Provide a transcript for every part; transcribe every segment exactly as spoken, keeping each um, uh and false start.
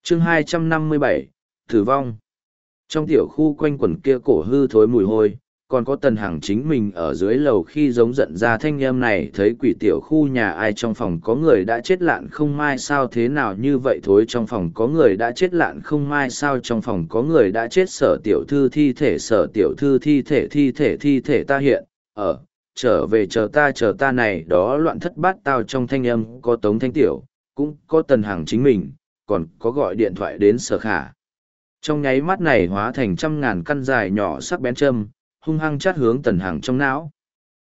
chương hai trăm năm mươi bảy, Tử vong. Trong tiểu khu quanh quẩn kia cổ hư thối mùi hôi, còn có Tần Hằng chính mình ở dưới lầu khi giống giận ra thanh âm này thấy quỷ tiểu khu nhà ai trong phòng có người đã chết lạn không mai sao thế nào như vậy thối trong phòng có người đã chết lạn không mai sao trong phòng có người đã chết sở tiểu thư thi thể sở tiểu thư thi thể thi thể thi thể ta hiện, ở, trở về chờ ta chờ ta này đó loạn thất bát tao trong thanh âm có Tống Thanh Tiểu, cũng có Tần Hằng chính mình, còn có gọi điện thoại đến sở khả. Trong nháy mắt này hóa thành trăm ngàn căn dài nhỏ sắc bén châm, hung hăng chát hướng Tần Hằng trong não.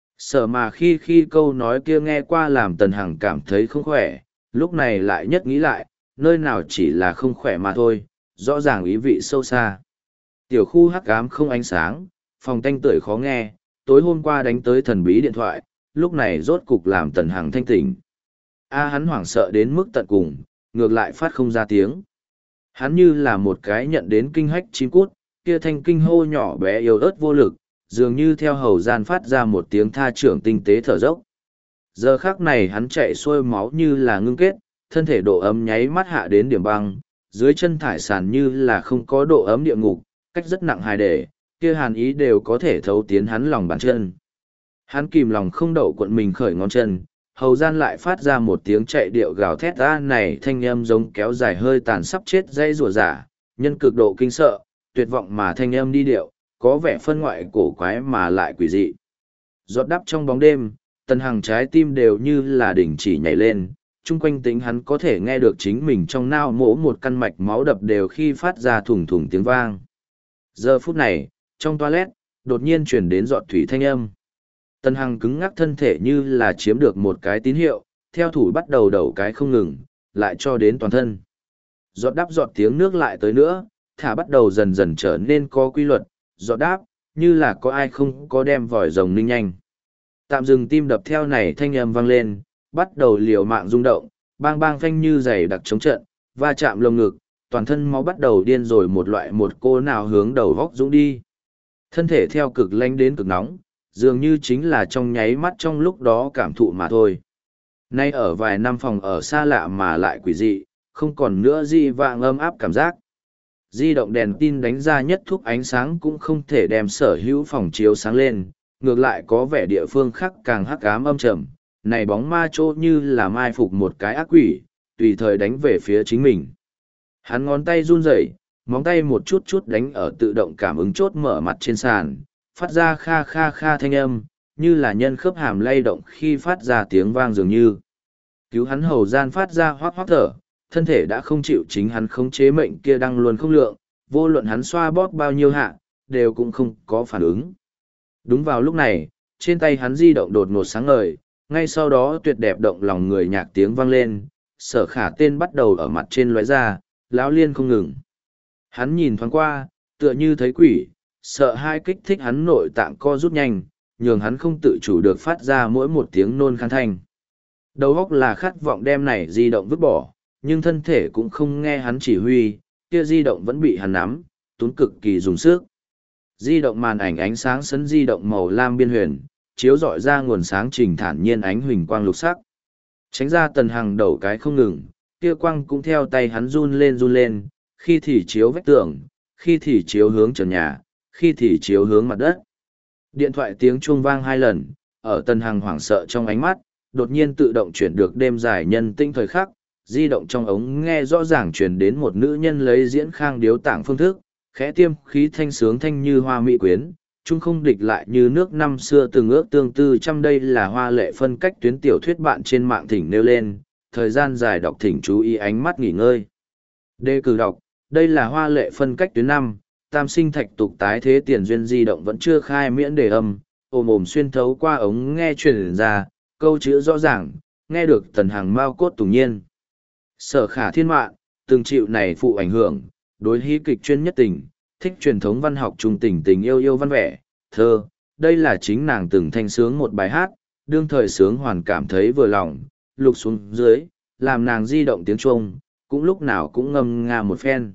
Sở mà khi khi câu nói kia nghe qua làm Tần Hằng cảm thấy không khỏe, lúc này lại nhất nghĩ lại, nơi nào chỉ là không khỏe mà thôi, rõ ràng ý vị sâu xa. Tiểu khu hắc ám không ánh sáng, phòng tanh tưởi khó nghe, tối hôm qua đánh tới thần bí điện thoại, lúc này rốt cục làm Tần Hằng thanh tỉnh. A hắn hoảng sợ đến mức tận cùng, ngược lại phát không ra tiếng. Hắn như là một cái nhận đến kinh hách chim cút, kia thanh kinh hô nhỏ bé yếu ớt vô lực, dường như theo hầu gian phát ra một tiếng tha trưởng tinh tế thở dốc. Giờ khắc này hắn chạy xuôi máu như là ngưng kết, thân thể độ ấm nháy mắt hạ đến điểm băng, dưới chân thải sàn như là không có độ ấm địa ngục, cách rất nặng hài để, kia hàn ý đều có thể thấu tiến hắn lòng bàn chân. Hắn kìm lòng không đậu cuộn mình khởi ngón chân, hầu gian lại phát ra một tiếng chạy điệu gào thét ra này thanh âm giống kéo dài hơi tàn sắp chết dây rùa giả, nhân cực độ kinh sợ, tuyệt vọng mà thanh âm đi điệu, có vẻ phân ngoại cổ quái mà lại quỷ dị. Giọt đắp trong bóng đêm, Tần Hằng trái tim đều như là đỉnh chỉ nhảy lên, chung quanh tính hắn có thể nghe được chính mình trong nao mỗ một căn mạch máu đập đều khi phát ra thủng thủng tiếng vang. Giờ phút này, trong toilet, đột nhiên chuyển đến giọt thủy thanh âm. Tần Hằng cứng ngắc thân thể như là chiếm được một cái tín hiệu, theo thủ bắt đầu đầu cái không ngừng, lại cho đến toàn thân. Giọt đáp giọt tiếng nước lại tới nữa, thả bắt đầu dần dần trở nên có quy luật, giọt đáp, như là có ai không có đem vòi rồng ninh nhanh. Tạm dừng tim đập theo này thanh âm vang lên, bắt đầu liều mạng rung động, bang bang phanh như giày đặc chống trận, va chạm lồng ngực, toàn thân máu bắt đầu điên rồi một loại một cô nào hướng đầu góc dũng đi. Thân thể theo cực lạnh đến cực nóng, dường như chính là trong nháy mắt trong lúc đó cảm thụ mà thôi. Nay ở vài năm phòng ở xa lạ mà lại quỷ dị, không còn nữa di vạng ấm áp cảm giác. Di động đèn tin đánh ra nhất thúc ánh sáng cũng không thể đem sở hữu phòng chiếu sáng lên, ngược lại có vẻ địa phương khác càng hắc ám âm trầm, này bóng ma chỗ như là mai phục một cái ác quỷ, tùy thời đánh về phía chính mình. Hắn ngón tay run rẩy, móng tay một chút chút đánh ở tự động cảm ứng chốt mở mặt trên sàn, phát ra kha kha kha thanh âm, như là nhân khớp hàm lay động khi phát ra tiếng vang dường như. Cứu hắn hầu gian phát ra hoác hoác thở, thân thể đã không chịu chính hắn khống chế mệnh kia đang luôn không lượng, vô luận hắn xoa bóp bao nhiêu hạ, đều cũng không có phản ứng. Đúng vào lúc này, trên tay hắn di động đột ngột sáng ngời, ngay sau đó tuyệt đẹp động lòng người nhạc tiếng vang lên, sở khả tên bắt đầu ở mặt trên lóe ra, lão liên không ngừng. Hắn nhìn thoáng qua, tựa như thấy quỷ, sợ hai kích thích hắn nội tạng co rút nhanh, nhường hắn không tự chủ được phát ra mỗi một tiếng nôn khan thanh. Đầu óc là khát vọng đem này di động vứt bỏ, nhưng thân thể cũng không nghe hắn chỉ huy, kia di động vẫn bị hắn nắm, tún cực kỳ dùng sức. Di động màn ảnh ánh sáng sấn di động màu lam biên huyền, chiếu rọi ra nguồn sáng trình thản nhiên ánh huỳnh quang lục sắc. Tránh ra Tần Hằng đầu cái không ngừng, kia quang cũng theo tay hắn run lên run lên, khi thì chiếu vách tường, khi thì chiếu hướng trần nhà, khi thì chiếu hướng mặt đất. Điện thoại tiếng chuông vang hai lần, ở Tần Hằng hoảng sợ trong ánh mắt, đột nhiên tự động chuyển được đêm dài nhân tinh thời khắc, di động trong ống nghe rõ ràng truyền đến một nữ nhân lấy diễn khang điếu tảng phương thức, khẽ tiêm khí thanh sướng thanh như hoa mỹ quyến, chung không địch lại như nước năm xưa từng ước tương tư trăm đây là hoa lệ phân cách tuyến tiểu thuyết bạn trên mạng thỉnh nêu lên, thời gian dài đọc thỉnh chú ý ánh mắt nghỉ ngơi. Đề cử đọc, đây là hoa lệ phân cách tuyến năm, tam sinh thạch tục tái thế tiền duyên di động vẫn chưa khai miễn đề âm, ồm ồm xuyên thấu qua ống nghe truyền ra, câu chữ rõ ràng, nghe được Tần Hằng mau cốt tùng nhiên. Sở khả thiên mạng, từng chịu này phụ ảnh hưởng, đối hí kịch chuyên nhất tình, thích truyền thống văn học trung tình tình yêu yêu văn vẻ, thơ, đây là chính nàng từng thanh sướng một bài hát, đương thời sướng hoàn cảm thấy vừa lòng, lục xuống dưới, làm nàng di động tiếng Trung, cũng lúc nào cũng ngâm nga một phen.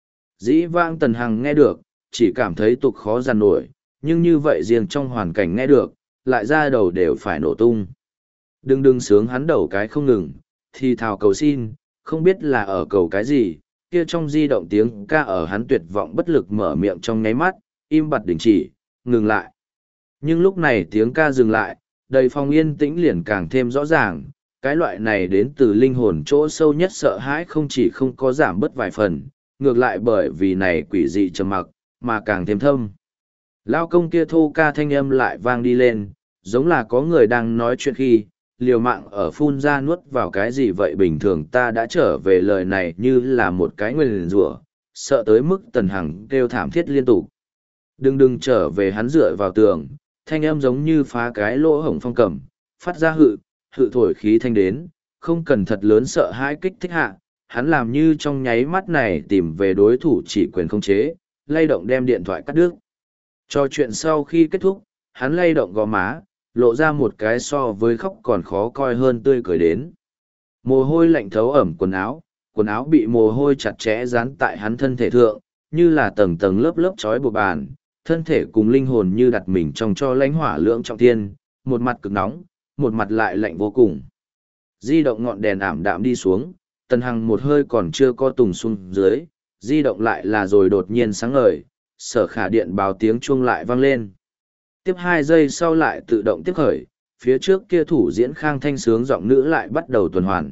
Dĩ vãng Tần Hằng nghe được, chỉ cảm thấy tục khó giàn nổi, nhưng như vậy riêng trong hoàn cảnh nghe được, lại ra đầu đều phải nổ tung. Đừng đừng sướng hắn đầu cái không ngừng, thì thào cầu xin, không biết là ở cầu cái gì, kia trong di động tiếng ca ở hắn tuyệt vọng bất lực mở miệng trong nháy mắt, im bặt đình chỉ, ngừng lại. Nhưng lúc này tiếng ca dừng lại, đầy phòng yên tĩnh liền càng thêm rõ ràng, cái loại này đến từ linh hồn chỗ sâu nhất sợ hãi không chỉ không có giảm bớt vài phần, ngược lại bởi vì này quỷ dị trầm mặc, mà càng thêm thâm. Lao công kia thô ca thanh âm lại vang đi lên, giống là có người đang nói chuyện khi, liều mạng ở phun ra nuốt vào cái gì vậy bình thường ta đã trở về lời này như là một cái nguyền rủa, sợ tới mức Tần Hằng kêu thảm thiết liên tục. Đừng đừng trở về hắn dựa vào tường, thanh âm giống như phá cái lỗ hổng phong cầm, phát ra hự, hự thổi khí thanh đến, không cần thật lớn sợ hãi kích thích hạ, hắn làm như trong nháy mắt này tìm về đối thủ chỉ quyền không chế, lay động đem điện thoại cắt đứt. Trò chuyện sau khi kết thúc, hắn lay động gò má, lộ ra một cái so với khóc còn khó coi hơn tươi cười đến. Mồ hôi lạnh thấu ẩm quần áo, quần áo bị mồ hôi chặt chẽ dán tại hắn thân thể thượng, như là tầng tầng lớp lớp trói buộc bàn, thân thể cùng linh hồn như đặt mình trong cho lãnh hỏa lưỡng trọng thiên, một mặt cực nóng, một mặt lại lạnh vô cùng. Di động ngọn đèn ảm đạm đi xuống, Tần Hằng một hơi còn chưa co tùng xuống dưới, di động lại là rồi đột nhiên sáng ngời, Sở Khả điện báo tiếng chuông lại vang lên. Tiếp hai giây sau lại tự động tiếp khởi, phía trước kia thủ diễn khang thanh sướng giọng nữ lại bắt đầu tuần hoàn.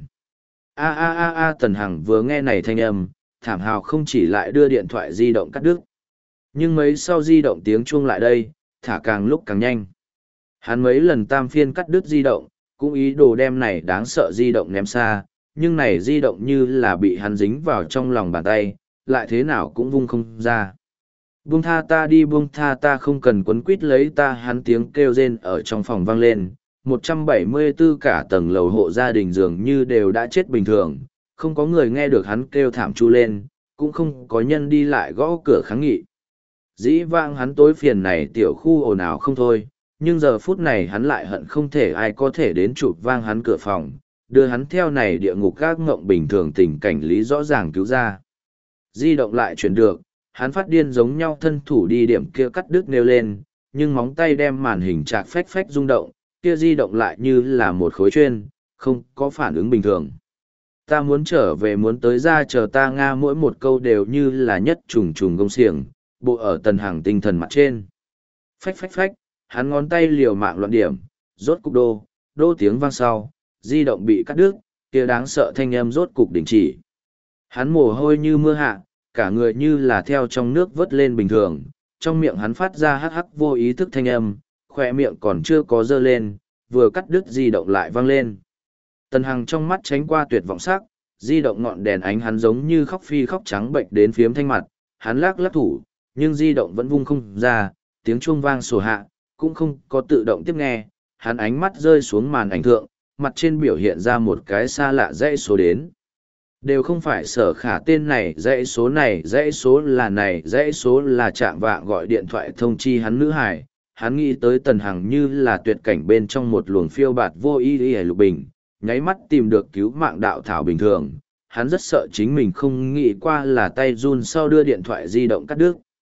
A a a a Tần Hằng vừa nghe này thanh âm, thảm hào không chỉ lại đưa điện thoại di động cắt đứt. Nhưng mấy sau di động tiếng chuông lại đây, thả càng lúc càng nhanh. Hắn mấy lần tam phiên cắt đứt di động, cũng ý đồ đem này đáng sợ di động ném xa, nhưng này di động như là bị hắn dính vào trong lòng bàn tay, lại thế nào cũng vung không ra. Buông tha ta đi, buông tha ta, không cần quấn quýt lấy ta, hắn tiếng kêu rên ở trong phòng vang lên. một trăm bảy mươi tư cả tầng lầu hộ gia đình dường như đều đã chết bình thường, không có người nghe được hắn kêu thảm chu lên, cũng không có nhân đi lại gõ cửa kháng nghị. Dĩ vãng hắn tối phiền này tiểu khu ồn ào không thôi, nhưng giờ phút này hắn lại hận không thể ai có thể đến chụp vang hắn cửa phòng, đưa hắn theo này địa ngục các ngộng bình thường tình cảnh lý rõ ràng cứu ra. Di động lại chuyển được, hắn phát điên giống nhau thân thủ đi điểm kia cắt đứt nêu lên, nhưng móng tay đem màn hình chạc phách phách rung động, kia di động lại như là một khối chuyên, không có phản ứng bình thường. Ta muốn trở về, muốn tới ra chờ ta, Nga mỗi một câu đều như là nhất trùng trùng gông xiềng, bộ ở Tần Hằng tinh thần mặt trên. Phách phách phách, hắn ngón tay liều mạng loạn điểm, rốt cục đô, đô tiếng vang sau, di động bị cắt đứt, kia đáng sợ thanh âm rốt cục đình chỉ. Hắn mồ hôi như mưa hạ, cả người như là theo trong nước vớt lên bình thường, trong miệng hắn phát ra hắc hắc vô ý thức thanh âm, khỏe miệng còn chưa có dơ lên, vừa cắt đứt di động lại vang lên. Tần Hằng trong mắt tránh qua tuyệt vọng sắc, di động ngọn đèn ánh hắn giống như khóc phi khóc trắng bệnh đến phiếm thanh mặt, hắn lắc lắc thủ, nhưng di động vẫn vung không ra, tiếng chuông vang sổ hạ, cũng không có tự động tiếp nghe, hắn ánh mắt rơi xuống màn ảnh thượng, mặt trên biểu hiện ra một cái xa lạ dãy số đến. Đều không phải Sở Khả tên này, dãy số này, dãy số là này, dãy số là chạm vạng gọi điện thoại thông chi hắn nữ hài. Hắn nghĩ tới Tần Hằng như là tuyệt cảnh bên trong một luồng phiêu bạt vô ý y lục bình, nháy mắt tìm được cứu mạng đạo thảo bình thường. Hắn rất sợ chính mình không nghĩ qua là tay run sau đưa điện thoại di động cắt đứt.